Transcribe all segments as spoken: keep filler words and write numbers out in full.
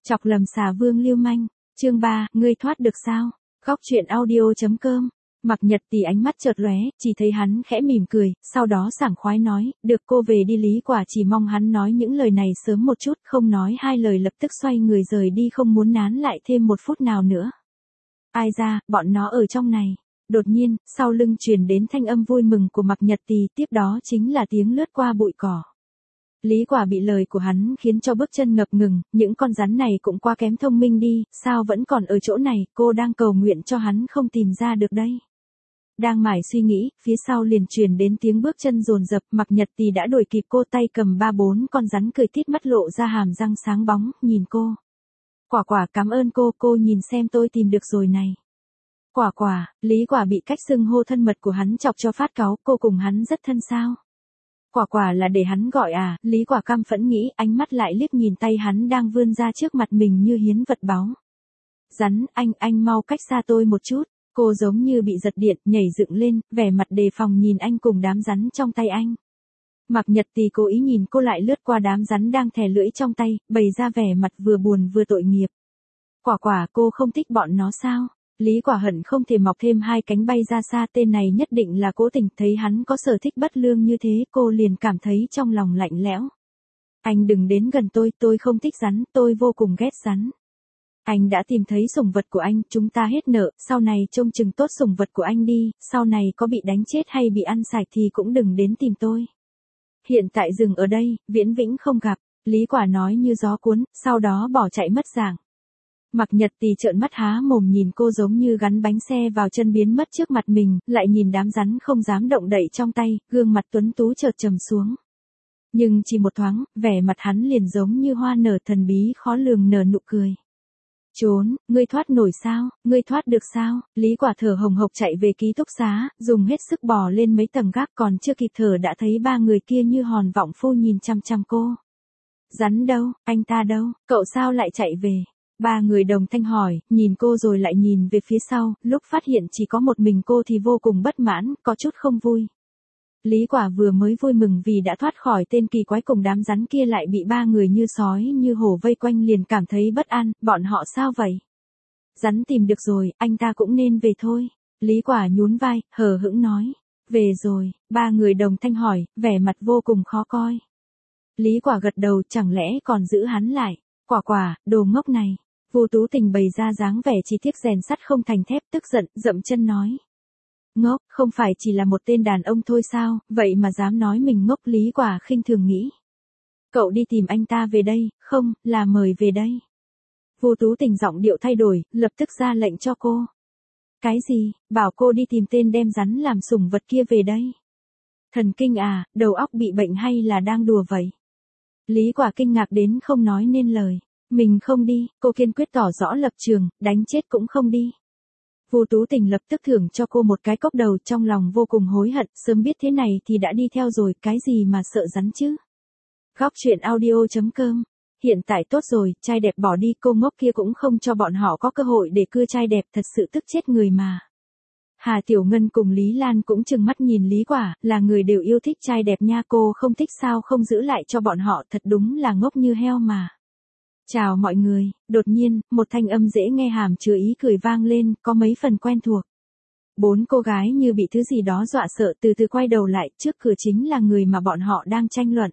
Chọc lầm xà vương lưu manh. Chương ba, ngươi thoát được sao? Góc truyện audio.com. Mặc Nhật Tì ánh mắt chợt lóe, chỉ thấy hắn khẽ mỉm cười, sau đó sảng khoái nói, được cô về đi. Lý Quả chỉ mong hắn nói những lời này sớm một chút, không nói hai lời lập tức xoay người rời đi, không muốn nán lại thêm một phút nào nữa. Ai ra, bọn nó ở trong này. Đột nhiên, sau lưng truyền đến thanh âm vui mừng của Mặc Nhật Tì, tiếp đó chính là tiếng lướt qua bụi cỏ. Lý Quả bị lời của hắn khiến cho bước chân ngập ngừng, những con rắn này cũng quá kém thông minh đi, sao vẫn còn ở chỗ này, cô đang cầu nguyện cho hắn không tìm ra được đây. Đang mải suy nghĩ, phía sau liền truyền đến tiếng bước chân dồn dập, Mặc Nhật Tì đã đuổi kịp cô, tay cầm ba bốn con rắn cười tít mắt lộ ra hàm răng sáng bóng, nhìn cô. Quả Quả cảm ơn cô, cô nhìn xem tôi tìm được rồi này. Quả Quả, Lý Quả bị cách xưng hô thân mật của hắn chọc cho phát cáu, cô cùng hắn rất thân sao? Quả Quả là để hắn gọi à, Lý Quả căm phẫn nghĩ, ánh mắt lại liếc nhìn tay hắn đang vươn ra trước mặt mình như hiến vật báu. Rắn, anh, anh mau cách xa tôi một chút, cô giống như bị giật điện, nhảy dựng lên, vẻ mặt đề phòng nhìn anh cùng đám rắn trong tay anh. Mặc Nhật Tì cố ý nhìn cô lại lướt qua đám rắn đang thè lưỡi trong tay, bày ra vẻ mặt vừa buồn vừa tội nghiệp. Quả Quả, cô không thích bọn nó sao? Lý Quả hận không thể mọc thêm hai cánh bay ra xa, tên này nhất định là cố tình, thấy hắn có sở thích bất lương như thế, cô liền cảm thấy trong lòng lạnh lẽo. Anh đừng đến gần tôi, tôi không thích rắn, tôi vô cùng ghét rắn. Anh đã tìm thấy sủng vật của anh, chúng ta hết nợ, sau này trông chừng tốt sủng vật của anh đi, sau này có bị đánh chết hay bị ăn sạch thì cũng đừng đến tìm tôi. Hiện tại dừng ở đây, viễn vĩnh không gặp, Lý Quả nói như gió cuốn, sau đó bỏ chạy mất dạng. Mặc Nhật Tì trợn mắt há mồm nhìn cô giống như gắn bánh xe vào chân biến mất trước mặt mình, lại nhìn đám rắn không dám động đậy trong tay, gương mặt tuấn tú chợt trầm xuống. Nhưng chỉ một thoáng, vẻ mặt hắn liền giống như hoa nở thần bí khó lường nở nụ cười. Trốn, ngươi thoát nổi sao, ngươi thoát được sao? Lý Quả thở hồng hộc chạy về ký túc xá, dùng hết sức bò lên mấy tầng gác, còn chưa kịp thở đã thấy ba người kia như hòn vọng phu nhìn chăm chăm cô. Rắn đâu, anh ta đâu, cậu sao lại chạy về? Ba người đồng thanh hỏi, nhìn cô rồi lại nhìn về phía sau, lúc phát hiện chỉ có một mình cô thì vô cùng bất mãn, có chút không vui. Lý Quả vừa mới vui mừng vì đã thoát khỏi tên kỳ quái cùng đám rắn kia lại bị ba người như sói như hổ vây quanh liền cảm thấy bất an, bọn họ sao vậy? Rắn tìm được rồi, anh ta cũng nên về thôi. Lý Quả nhún vai, hờ hững nói. Về rồi, ba người đồng thanh hỏi, vẻ mặt vô cùng khó coi. Lý Quả gật đầu, chẳng lẽ còn giữ hắn lại? Quả Quả, đồ ngốc này. Vu Tú Tình bày ra dáng vẻ chỉ tiếc rèn sắt không thành thép, tức giận, dậm chân nói. Ngốc, không phải chỉ là một tên đàn ông thôi sao, vậy mà dám nói mình ngốc. Lý Quả khinh thường nghĩ. Cậu đi tìm anh ta về đây, không, là mời về đây. Vu Tú Tình giọng điệu thay đổi, lập tức ra lệnh cho cô. Cái gì, bảo cô đi tìm tên đem rắn làm sủng vật kia về đây. Thần kinh à, đầu óc bị bệnh hay là đang đùa vậy? Lý Quả kinh ngạc đến không nói nên lời. Mình không đi, cô kiên quyết tỏ rõ lập trường, đánh chết cũng không đi. Vu Tú Tình lập tức thưởng cho cô một cái cốc đầu, trong lòng vô cùng hối hận, sớm biết thế này thì đã đi theo rồi, cái gì mà sợ rắn chứ. Góc truyện audio.com. Hiện tại tốt rồi, trai đẹp bỏ đi, cô ngốc kia cũng không cho bọn họ có cơ hội để cưa trai đẹp, thật sự tức chết người mà. Hà Tiểu Ngân cùng Lý Lan cũng trừng mắt nhìn Lý Quả, là người đều yêu thích trai đẹp nha, cô không thích sao không giữ lại cho bọn họ, thật đúng là ngốc như heo mà. Chào mọi người, đột nhiên, một thanh âm dễ nghe hàm chứa ý cười vang lên, có mấy phần quen thuộc. Bốn cô gái như bị thứ gì đó dọa sợ từ từ quay đầu lại, trước cửa chính là người mà bọn họ đang tranh luận.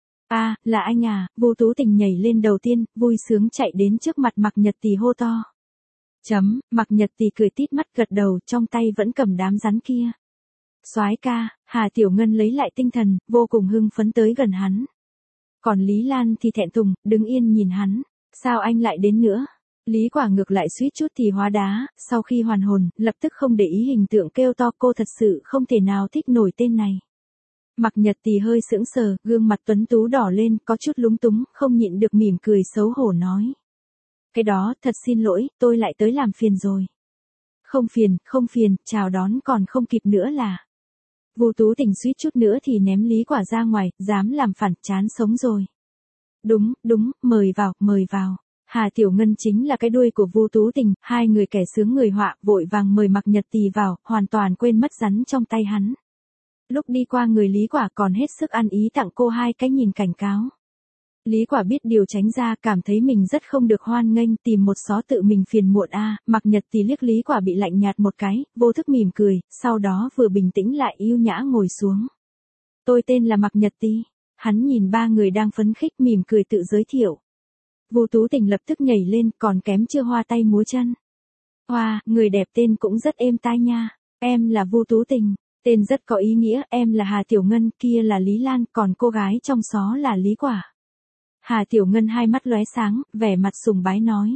À, là anh à, Vu Tú Tình nhảy lên đầu tiên, vui sướng chạy đến trước mặt Mặc Nhật Tì hô to. Chấm, Mặc Nhật Tì cười tít mắt gật đầu, trong tay vẫn cầm đám rắn kia. Soái ca, Hà Tiểu Ngân lấy lại tinh thần, vô cùng hưng phấn tới gần hắn. Còn Lý Lan thì thẹn thùng, đứng yên nhìn hắn. Sao anh lại đến nữa? Lý Quả ngược lại suýt chút thì hóa đá, sau khi hoàn hồn, lập tức không để ý hình tượng kêu to, cô thật sự không thể nào thích nổi tên này. Mặc Nhật Tì hơi sững sờ, gương mặt tuấn tú đỏ lên, có chút lúng túng, không nhịn được mỉm cười xấu hổ nói. Cái đó, thật xin lỗi, tôi lại tới làm phiền rồi. Không phiền, không phiền, chào đón còn không kịp nữa là. Vu Tú Tình suýt chút nữa thì ném Lý Quả ra ngoài, dám làm phản, chán sống rồi. Đúng, đúng, mời vào, mời vào. Hà Tiểu Ngân chính là cái đuôi của Vu Tú Tình, hai người kẻ sướng người họa, vội vàng mời Mặc Nhật Tì vào, hoàn toàn quên mất rắn trong tay hắn. Lúc đi qua người Lý Quả còn hết sức ăn ý tặng cô hai cái nhìn cảnh cáo. Lý Quả biết điều tránh ra, cảm thấy mình rất không được hoan nghênh, tìm một xó tự mình phiền muộn a. Mạc Nhật Tì liếc Lý Quả bị lạnh nhạt một cái, vô thức mỉm cười, sau đó vừa bình tĩnh lại yêu nhã ngồi xuống. Tôi tên là Mạc Nhật Tì. Hắn nhìn ba người đang phấn khích mỉm cười tự giới thiệu. Vu Tú Tình lập tức nhảy lên, còn kém chưa hoa tay múa chân. Hoa, wow, người đẹp tên cũng rất êm tai nha. Em là Vu Tú Tình. Tên rất có ý nghĩa, em là Hà Tiểu Ngân, kia là Lý Lan, còn cô gái trong xó là Lý Quả. Hà Tiểu Ngân hai mắt lóe sáng, vẻ mặt sùng bái nói.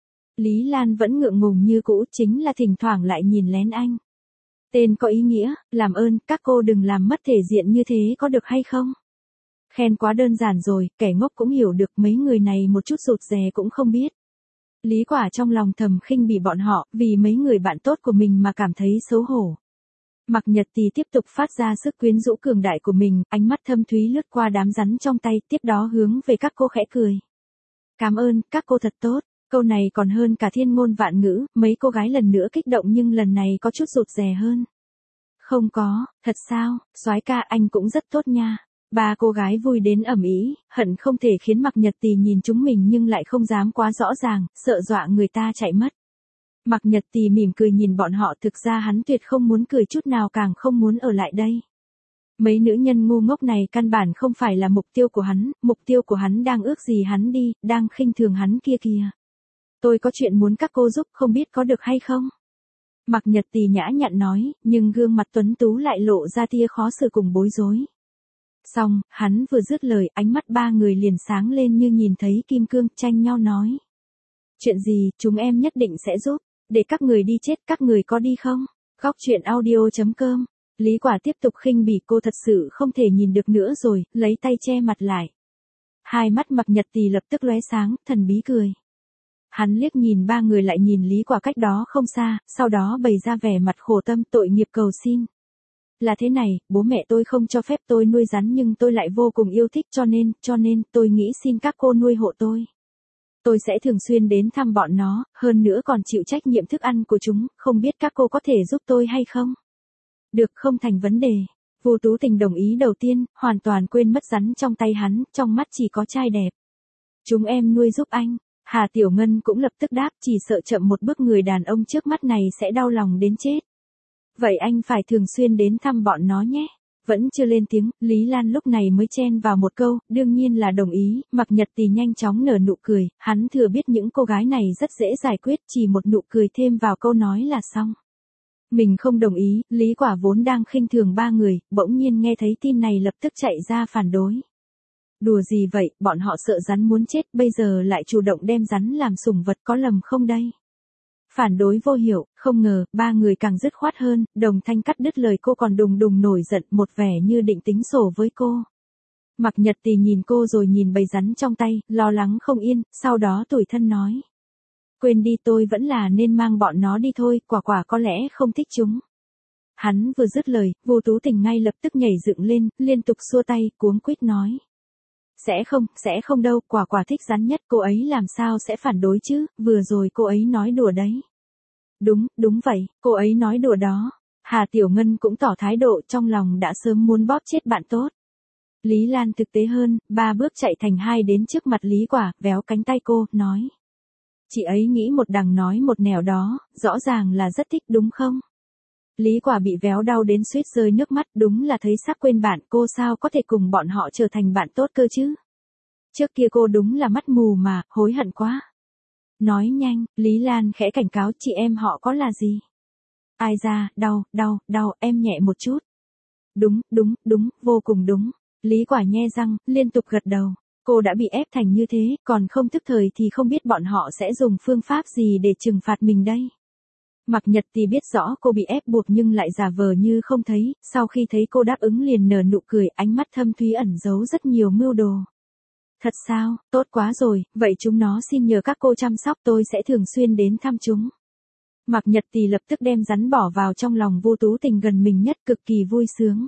Lý Lan vẫn ngượng ngùng như cũ, chính là thỉnh thoảng lại nhìn lén anh. Tên có ý nghĩa, làm ơn, các cô đừng làm mất thể diện như thế có được hay không? Khen quá đơn giản rồi, kẻ ngốc cũng hiểu được, mấy người này một chút rụt rè cũng không biết. Lý Quả trong lòng thầm khinh bỉ bọn họ, vì mấy người bạn tốt của mình mà cảm thấy xấu hổ. Mạc Nhật Tì tiếp tục phát ra sức quyến rũ cường đại của mình, ánh mắt thâm thúy lướt qua đám rắn trong tay, tiếp đó hướng về các cô khẽ cười. Cảm ơn, các cô thật tốt, câu này còn hơn cả thiên ngôn vạn ngữ, mấy cô gái lần nữa kích động nhưng lần này có chút rụt rè hơn. Không có, thật sao, soái ca anh cũng rất tốt nha. Ba cô gái vui đến ầm ĩ, hận không thể khiến Mạc Nhật Tì nhìn chúng mình nhưng lại không dám quá rõ ràng, sợ dọa người ta chạy mất. Mạc Nhật Tì mỉm cười nhìn bọn họ, thực ra hắn tuyệt không muốn cười chút nào, càng không muốn ở lại đây. Mấy nữ nhân ngu ngốc này căn bản không phải là mục tiêu của hắn, mục tiêu của hắn đang ước gì hắn đi, đang khinh thường hắn kia kìa. Tôi có chuyện muốn các cô giúp, không biết có được hay không? Mạc Nhật Tì nhã nhặn nói, nhưng gương mặt tuấn tú lại lộ ra tia khó xử cùng bối rối. Xong, hắn vừa dứt lời, ánh mắt ba người liền sáng lên như nhìn thấy kim cương, tranh nhau nói. Chuyện gì, chúng em nhất định sẽ giúp. Để các người đi chết, các người có đi không? Góc truyện audio chấm com. Lý Quả tiếp tục khinh bỉ, cô thật sự không thể nhìn được nữa rồi, lấy tay che mặt lại. Hai mắt Mạc Nhật Tì lập tức lóe sáng, thần bí cười. Hắn liếc nhìn ba người lại nhìn Lý Quả cách đó không xa, sau đó bày ra vẻ mặt khổ tâm, tội nghiệp cầu xin. Là thế này, bố mẹ tôi không cho phép tôi nuôi rắn nhưng tôi lại vô cùng yêu thích, cho nên, cho nên tôi nghĩ xin các cô nuôi hộ tôi. Tôi sẽ thường xuyên đến thăm bọn nó, hơn nữa còn chịu trách nhiệm thức ăn của chúng, không biết các cô có thể giúp tôi hay không? Được, không thành vấn đề. Vu Tú Tình đồng ý đầu tiên, hoàn toàn quên mất rắn trong tay hắn, trong mắt chỉ có trai đẹp. Chúng em nuôi giúp anh. Hà Tiểu Ngân cũng lập tức đáp, chỉ sợ chậm một bước người đàn ông trước mắt này sẽ đau lòng đến chết. Vậy anh phải thường xuyên đến thăm bọn nó nhé. Vẫn chưa lên tiếng, Lý Lan lúc này mới chen vào một câu, đương nhiên là đồng ý. Mạc Nhật Tì nhanh chóng nở nụ cười, hắn thừa biết những cô gái này rất dễ giải quyết, chỉ một nụ cười thêm vào câu nói là xong. Mình không đồng ý, Lý Quả vốn đang khinh thường ba người, bỗng nhiên nghe thấy tin này lập tức chạy ra phản đối. Đùa gì vậy, bọn họ sợ rắn muốn chết, bây giờ lại chủ động đem rắn làm sủng vật, có lầm không đây? Phản đối vô hiệu, không ngờ, ba người càng dứt khoát hơn, đồng thanh cắt đứt lời cô còn đùng đùng nổi giận, một vẻ như định tính sổ với cô. Mạc Nhật Tì nhìn cô rồi nhìn bầy rắn trong tay, lo lắng không yên, sau đó tủi thân nói. Quên đi, tôi vẫn là nên mang bọn nó đi thôi, quả quả có lẽ không thích chúng. Hắn vừa dứt lời, Vu Tú Tình ngay lập tức nhảy dựng lên, liên tục xua tay, cuống quýt nói. Sẽ không, sẽ không đâu, quả quả thích rắn nhất, cô ấy làm sao sẽ phản đối chứ, vừa rồi cô ấy nói đùa đấy. Đúng, đúng vậy, cô ấy nói đùa đó. Hà Tiểu Ngân cũng tỏ thái độ, trong lòng đã sớm muốn bóp chết bạn tốt. Lý Lan thực tế hơn, ba bước chạy thành hai đến trước mặt Lý Quả, véo cánh tay cô, nói. Chị ấy nghĩ một đằng nói một nẻo đó, rõ ràng là rất thích đúng không? Lý Quả bị véo đau đến suýt rơi nước mắt, đúng là thấy sắc quên bạn, cô sao có thể cùng bọn họ trở thành bạn tốt cơ chứ? Trước kia cô đúng là mắt mù mà, hối hận quá. Nói nhanh, Lý Lan khẽ cảnh cáo, chị em họ có là gì? Ai ra, đau, đau, đau, em nhẹ một chút. Đúng, đúng, đúng, vô cùng đúng. Lý Quả nhe răng, liên tục gật đầu. Cô đã bị ép thành như thế, còn không thức thời thì không biết bọn họ sẽ dùng phương pháp gì để trừng phạt mình đây. Mạc Nhật Tì biết rõ cô bị ép buộc nhưng lại giả vờ như không thấy, sau khi thấy cô đáp ứng liền nở nụ cười, ánh mắt thâm thúy ẩn giấu rất nhiều mưu đồ. Thật sao, tốt quá rồi, vậy chúng nó xin nhờ các cô chăm sóc, tôi sẽ thường xuyên đến thăm chúng. Mạc Nhật Tì lập tức đem rắn bỏ vào trong lòng Vu Tú Tình gần mình nhất, cực kỳ vui sướng.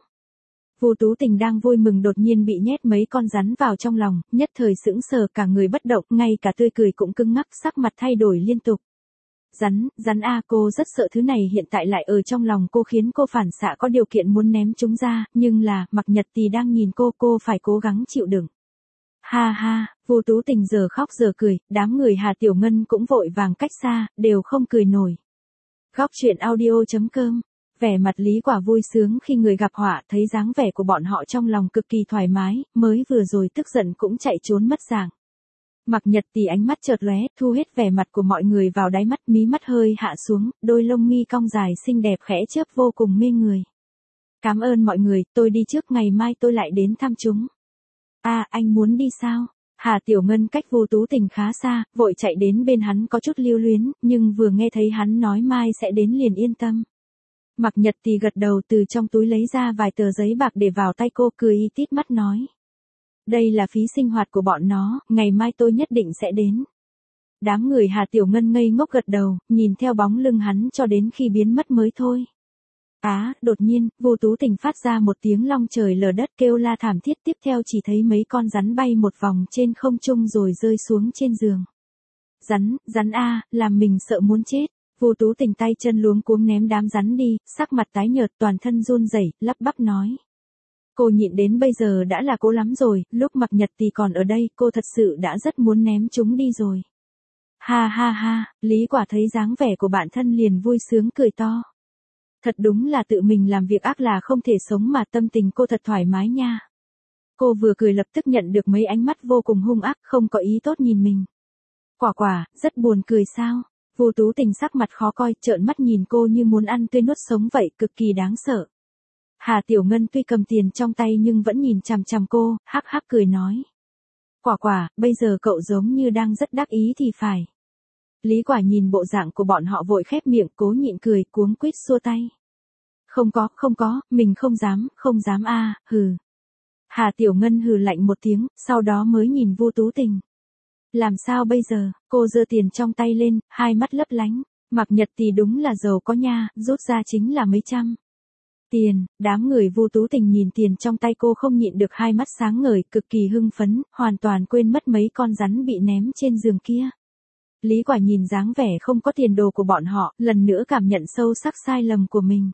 Vu Tú Tình đang vui mừng đột nhiên bị nhét mấy con rắn vào trong lòng, nhất thời sững sờ, cả người bất động, ngay cả tươi cười cũng cứng ngắc, sắc mặt thay đổi liên tục. Rắn, rắn a, cô rất sợ thứ này hiện tại lại ở trong lòng cô, khiến cô phản xạ có điều kiện muốn ném chúng ra, nhưng là, Mạc Nhật Tì đang nhìn cô, cô phải cố gắng chịu đựng. Ha ha, Vu Tú Tình giờ khóc giờ cười, đám người Hà Tiểu Ngân cũng vội vàng cách xa, đều không cười nổi. Góc truyện audio.com. Vẻ mặt Lý Quả vui sướng khi người gặp họa, thấy dáng vẻ của bọn họ trong lòng cực kỳ thoải mái, mới vừa rồi tức giận cũng chạy trốn mất dạng. Mặc Nhật Tỷ ánh mắt chợt lóe, thu hết vẻ mặt của mọi người vào đáy mắt, mí mắt hơi hạ xuống, đôi lông mi cong dài xinh đẹp khẽ chớp vô cùng mê người. Cảm ơn mọi người, tôi đi trước, ngày mai tôi lại đến thăm chúng. À, anh muốn đi sao? Hà Tiểu Ngân cách Vu Tú Tình khá xa, vội chạy đến bên hắn có chút lưu luyến, nhưng vừa nghe thấy hắn nói mai sẽ đến liền yên tâm. Mặc Nhật Tỷ gật đầu, từ trong túi lấy ra vài tờ giấy bạc để vào tay cô, cười y tít mắt nói. Đây là phí sinh hoạt của bọn nó, ngày mai tôi nhất định sẽ đến. Đám người Hà Tiểu Ngân ngây ngốc gật đầu, nhìn theo bóng lưng hắn cho đến khi biến mất mới thôi. Á, đột nhiên, Vu Tú Tình phát ra một tiếng long trời lở đất kêu la thảm thiết, tiếp theo chỉ thấy mấy con rắn bay một vòng trên không trung rồi rơi xuống trên giường. Rắn, rắn a, làm mình sợ muốn chết. Vu Tú Tình tay chân luống cuống ném đám rắn đi, sắc mặt tái nhợt, toàn thân run rẩy, lắp bắp nói. Cô nhịn đến bây giờ đã là cố lắm rồi, lúc Mặc Nhật Tỷ còn ở đây, cô thật sự đã rất muốn ném chúng đi rồi. Ha ha ha, Lý Quả thấy dáng vẻ của bạn thân liền vui sướng cười to. Thật đúng là tự mình làm việc ác là không thể sống mà, tâm tình cô thật thoải mái nha. Cô vừa cười lập tức nhận được mấy ánh mắt vô cùng hung ác, không có ý tốt nhìn mình. Quả quả, rất buồn cười sao? Vu Tú Tình sắc mặt khó coi, trợn mắt nhìn cô như muốn ăn tươi nuốt sống vậy, cực kỳ đáng sợ. Hà Tiểu Ngân tuy cầm tiền trong tay nhưng vẫn nhìn chằm chằm cô, hắc hắc cười nói. Quả quả, bây giờ cậu giống như đang rất đắc ý thì phải. Lý Quả nhìn bộ dạng của bọn họ vội khép miệng, cố nhịn cười, cuống quýt xua tay. Không có, không có, mình không dám, không dám a, hừ. Hà Tiểu Ngân hừ lạnh một tiếng, sau đó mới nhìn Vu Tú Tình. Làm sao bây giờ? Cô giơ tiền trong tay lên, hai mắt lấp lánh. Mặc Nhật Tỷ đúng là giàu có nha, rút ra chính là mấy trăm. Tiền, đám người Vu Tú Tình nhìn tiền trong tay cô không nhịn được hai mắt sáng ngời, cực kỳ hưng phấn, hoàn toàn quên mất mấy con rắn bị ném trên giường kia. Lý Quả nhìn dáng vẻ không có tiền đồ của bọn họ, lần nữa cảm nhận sâu sắc sai lầm của mình.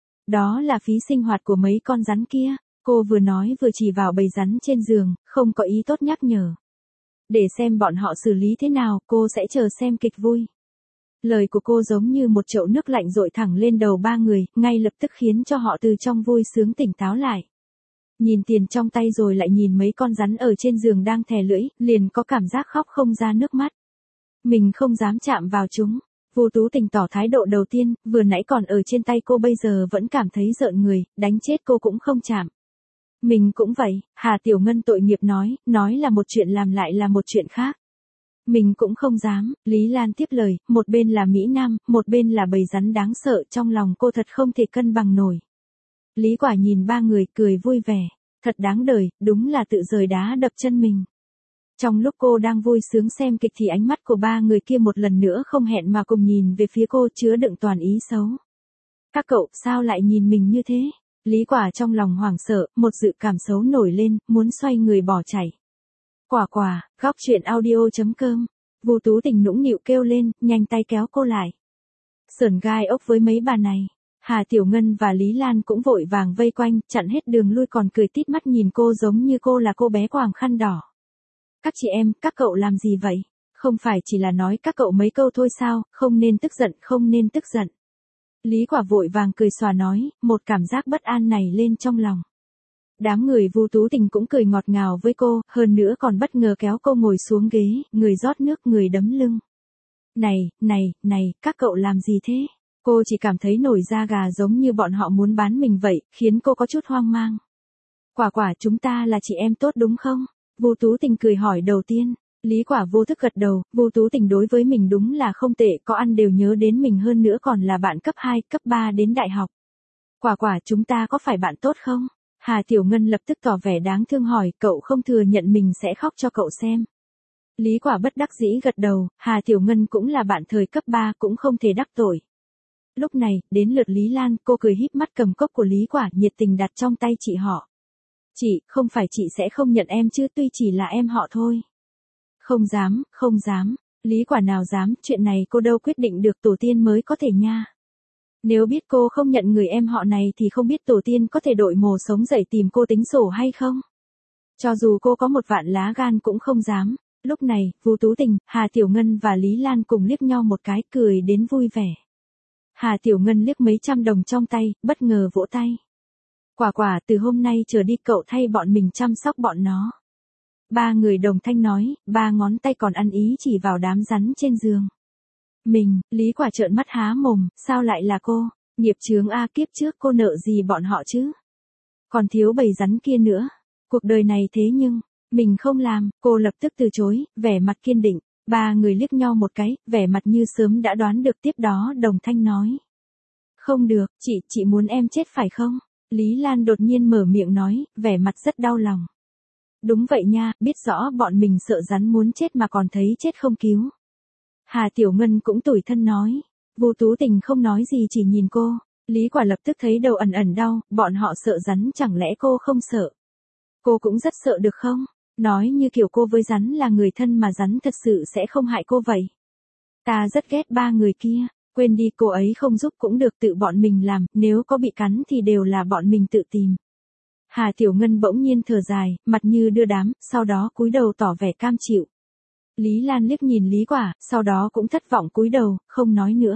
Đó là phí sinh hoạt của mấy con rắn kia, cô vừa nói vừa chỉ vào bầy rắn trên giường, không có ý tốt nhắc nhở. Để xem bọn họ xử lý thế nào, cô sẽ chờ xem kịch vui. Lời của cô giống như một chậu nước lạnh dội thẳng lên đầu ba người, ngay lập tức khiến cho họ từ trong vui sướng tỉnh táo lại. Nhìn tiền trong tay rồi lại nhìn mấy con rắn ở trên giường đang thè lưỡi, liền có cảm giác khóc không ra nước mắt. Mình không dám chạm vào chúng. Vu Tú Tình tỏ thái độ đầu tiên, vừa nãy còn ở trên tay cô bây giờ vẫn cảm thấy rợn người, đánh chết cô cũng không chạm. Mình cũng vậy, Hà Tiểu Ngân tội nghiệp nói, nói là một chuyện làm lại là một chuyện khác. Mình cũng không dám, Lý Lan tiếp lời, một bên là Mỹ Nam, một bên là bầy rắn đáng sợ, trong lòng cô thật không thể cân bằng nổi. Lý Quả nhìn ba người cười vui vẻ, thật đáng đời, đúng là tự rời đá đập chân mình. Trong lúc cô đang vui sướng xem kịch thì ánh mắt của ba người kia một lần nữa không hẹn mà cùng nhìn về phía cô, chứa đựng toàn ý xấu. Các cậu, sao lại nhìn mình như thế? Lý Quả trong lòng hoảng sợ, một dự cảm xấu nổi lên, muốn xoay người bỏ chạy. Quả quả, góc truyện audio.com. Vu Tú Tình nũng nịu kêu lên, nhanh tay kéo cô lại. Sởn gai ốc với mấy bà này. Hà Tiểu Ngân và Lý Lan cũng vội vàng vây quanh, chặn hết đường lui, còn cười tít mắt nhìn cô giống như cô là cô bé quàng khăn đỏ. Các chị em, các cậu làm gì vậy? Không phải chỉ là nói các cậu mấy câu thôi sao, không nên tức giận, không nên tức giận. Lý Quả vội vàng cười xòa nói, một cảm giác bất an này lên trong lòng. Đám người Vu Tú Tình cũng cười ngọt ngào với cô, hơn nữa còn bất ngờ kéo cô ngồi xuống ghế, người rót nước người đấm lưng. Này, này, này, các cậu làm gì thế? Cô chỉ cảm thấy nổi da gà giống như bọn họ muốn bán mình vậy, khiến cô có chút hoang mang. Quả quả, chúng ta là chị em tốt đúng không? Vu Tú Tình cười hỏi đầu tiên. Lý Quả vô thức gật đầu, Vu Tú Tình đối với mình đúng là không tệ, có ăn đều nhớ đến mình, hơn nữa còn là bạn cấp hai, cấp ba đến đại học. Quả quả, chúng ta có phải bạn tốt không? Hà Tiểu Ngân lập tức tỏ vẻ đáng thương hỏi, cậu không thừa nhận mình sẽ khóc cho cậu xem. Lý Quả bất đắc dĩ gật đầu, Hà Tiểu Ngân cũng là bạn thời cấp ba, cũng không thể đắc tội. Lúc này, đến lượt Lý Lan, cô cười híp mắt cầm cốc của Lý Quả nhiệt tình đặt trong tay chị họ. Chị, không phải chị sẽ không nhận em chứ, tuy chỉ là em họ thôi. Không dám, không dám, Lý Quả nào dám, chuyện này cô đâu quyết định được, tổ tiên mới có thể nha. Nếu biết cô không nhận người em họ này thì không biết tổ tiên có thể đội mồ sống dậy tìm cô tính sổ hay không. Cho dù cô có một vạn lá gan cũng không dám. Lúc này, Vu Tú Tình, Hà Tiểu Ngân và Lý Lan cùng liếc nhau một cái, cười đến vui vẻ. Hà Tiểu Ngân liếc mấy trăm đồng trong tay, bất ngờ vỗ tay. Quả quả, từ hôm nay trở đi cậu thay bọn mình chăm sóc bọn nó. Ba người đồng thanh nói, ba ngón tay còn ăn ý chỉ vào đám rắn trên giường. Mình, Lý Quả trợn mắt há mồm, sao lại là cô? Nghiệp chướng a, kiếp trước cô nợ gì bọn họ chứ? Còn thiếu bầy rắn kia nữa. Cuộc đời này thế nhưng, mình không làm, cô lập tức từ chối, vẻ mặt kiên định. Ba người liếc nhau một cái, vẻ mặt như sớm đã đoán được, tiếp đó đồng thanh nói. Không được, chị, chị muốn em chết phải không? Lý Lan đột nhiên mở miệng nói, vẻ mặt rất đau lòng. Đúng vậy nha, biết rõ bọn mình sợ rắn muốn chết mà còn thấy chết không cứu. Hà Tiểu Ngân cũng tủi thân nói. Vu Tú Tình không nói gì chỉ nhìn cô. Lý Quả lập tức thấy đầu ẩn ẩn đau, bọn họ sợ rắn chẳng lẽ cô không sợ? Cô cũng rất sợ được không? Nói như kiểu cô với rắn là người thân mà rắn thật sự sẽ không hại cô vậy. Ta rất ghét ba người kia, quên đi, cô ấy không giúp cũng được, tự bọn mình làm, nếu có bị cắn thì đều là bọn mình tự tìm. Hà Tiểu Ngân bỗng nhiên thở dài, mặt như đưa đám, sau đó cúi đầu tỏ vẻ cam chịu. Lý Lan liếc nhìn Lý Quả, sau đó cũng thất vọng cúi đầu, không nói nữa.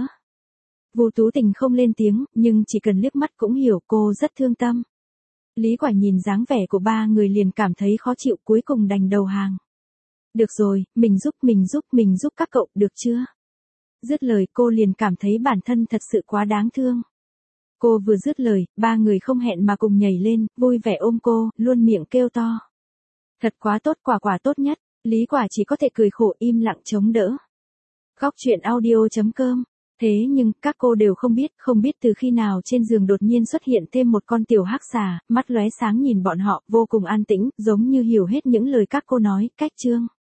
Vu Tú Tình không lên tiếng, nhưng chỉ cần liếc mắt cũng hiểu cô rất thương tâm. Lý Quả nhìn dáng vẻ của ba người liền cảm thấy khó chịu, cuối cùng đành đầu hàng. Được rồi, mình giúp, mình giúp, mình giúp các cậu, được chưa? Dứt lời cô liền cảm thấy bản thân thật sự quá đáng thương. Cô vừa dứt lời, ba người không hẹn mà cùng nhảy lên, vui vẻ ôm cô, luôn miệng kêu to. Thật quá tốt, Quả Quả tốt nhất. Lý Quả chỉ có thể cười khổ im lặng chống đỡ. Góc truyện audio chấm com. Thế nhưng, các cô đều không biết, không biết từ khi nào trên giường đột nhiên xuất hiện thêm một con tiểu hắc xà, mắt lóe sáng nhìn bọn họ, vô cùng an tĩnh, giống như hiểu hết những lời các cô nói, cách chương.